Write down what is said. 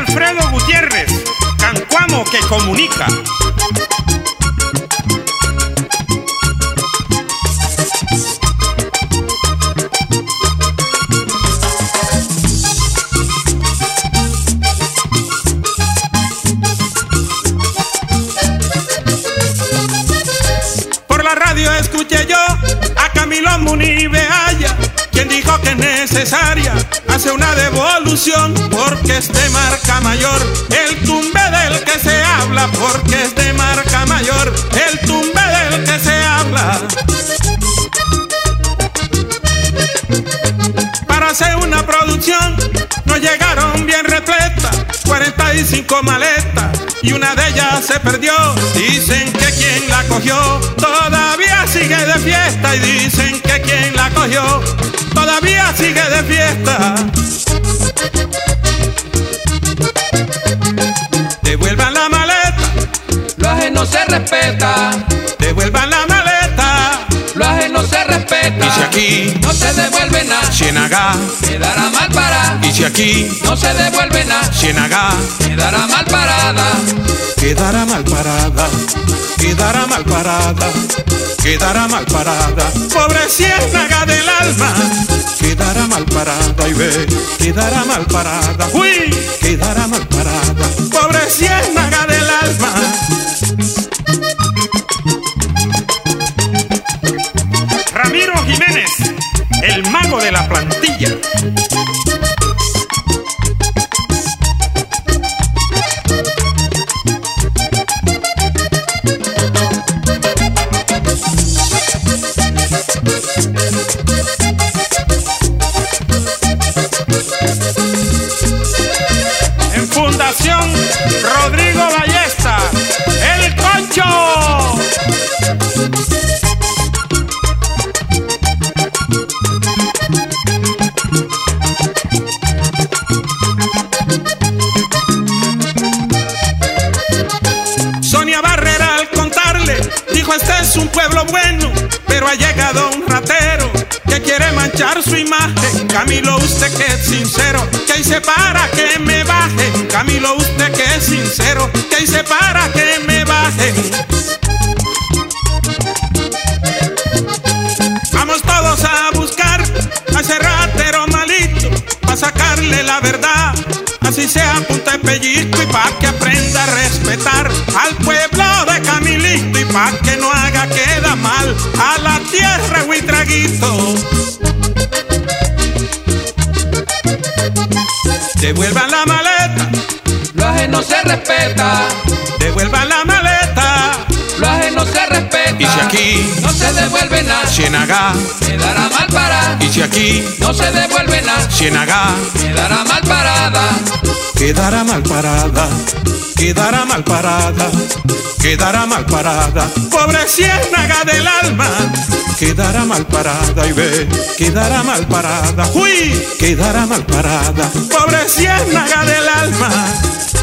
Alfredo Gutiérrez, Cancuamo que comunica. Por la radio escuché yo a Camilo Munibeaya, quien dijo que es necesaria hace una devolución porque es de marca mayor el tumbe del que se habla, porque es de marca mayor el tumbe del que se habla. Para hacer una producción nos llegaron bien repletas 45 maletas y una de ellas se perdió. Dicen que quien la cogió todavía sigue de fiesta, y dicen que quien la cogió todavía sigue de fiesta. Devuelvan la maleta, lo ajeno se respeta. devuelvan la maleta, Lo ajeno se respeta. y si aquí no se devuelve nada, Ciénaga, quedará mal parada. y si aquí No se devuelve nada, Ciénaga, quedará mal parada. quedará mal parada, quedará mal parada, quedará mal parada. Pobre Ciénaga del alma, quedará mal parada, y ve, quedará mal parada. Uy, quedará mal parada. Pobre Ciénaga del alma. Ramiro Jiménez, el mago de la plantilla. En Fundación Rodrigo Ballesta, el Concho. Sonia Barrera al contarle dijo: este es un pueblo bueno, pero ha llegado un ratero que quiere manchar su imagen. Camilo, usted que es sincero, ¿qué hice para que me bajen? Camilo, usted que es sincero, ¿qué hice para que me bajen? Vamos todos a buscar a ese ratero malito, a sacarle la verdad, así sea a punta de pellizco, y pa' que aprenda a respetar al pueblo de Camilito, y pa' que no haga queda mal a la tierra Huitraguito. Devuelvan la maleta, Lo ajeno se respeta. devuelvan la maleta, Lo ajeno se respeta. y si aquí no se devuelve nada, Ciénaga, quedará mal parada. y si aquí No se devuelve nada, Ciénaga, quedará mal parada. quedará mal parada, quedará mal parada, quedará mal parada. Pobre Ciénaga del alma, quedará mal parada, y ve, quedará mal parada. Uy, quedará mal parada. Pobre Ciénaga del alma.